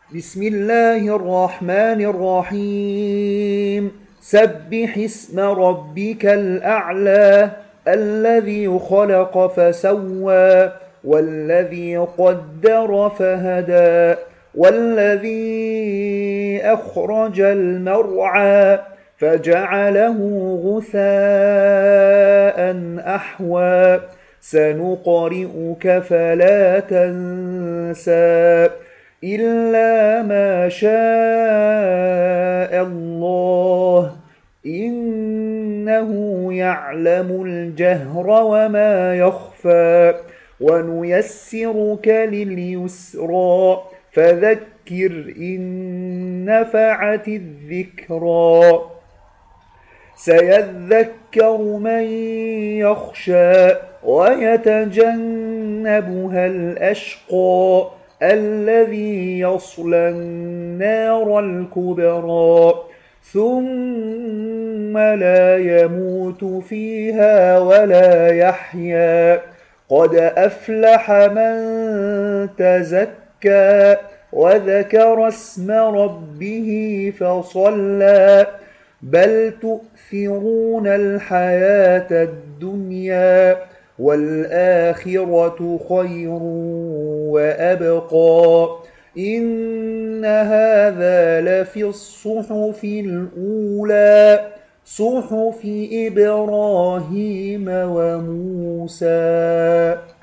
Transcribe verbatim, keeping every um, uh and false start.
بسم الله الرحمن الرحيم سبح اسم ربك الأعلى الذي خلق فسوى والذي قدر فهدى والذي أخرج المرعى فجعله غثاء أحوى سنقرئك فلا تنسى إلا ما شاء الله إنه يعلم الجهر وما يخفى ونيسرك لليسرى فذكر إن نفعت الذكرى سيذكر من يخشى ويتجنبها الأشقى الذي يصلى النار الكبرى ثم لا يموت فيها ولا يحيا قد أفلح من تزكى وذكر اسم ربه فصلى بل تؤثرون الحياة الدنيا والآخرة خير وأبقى إن هذا لفي الصحف الأولى صحف إبراهيم وموسى.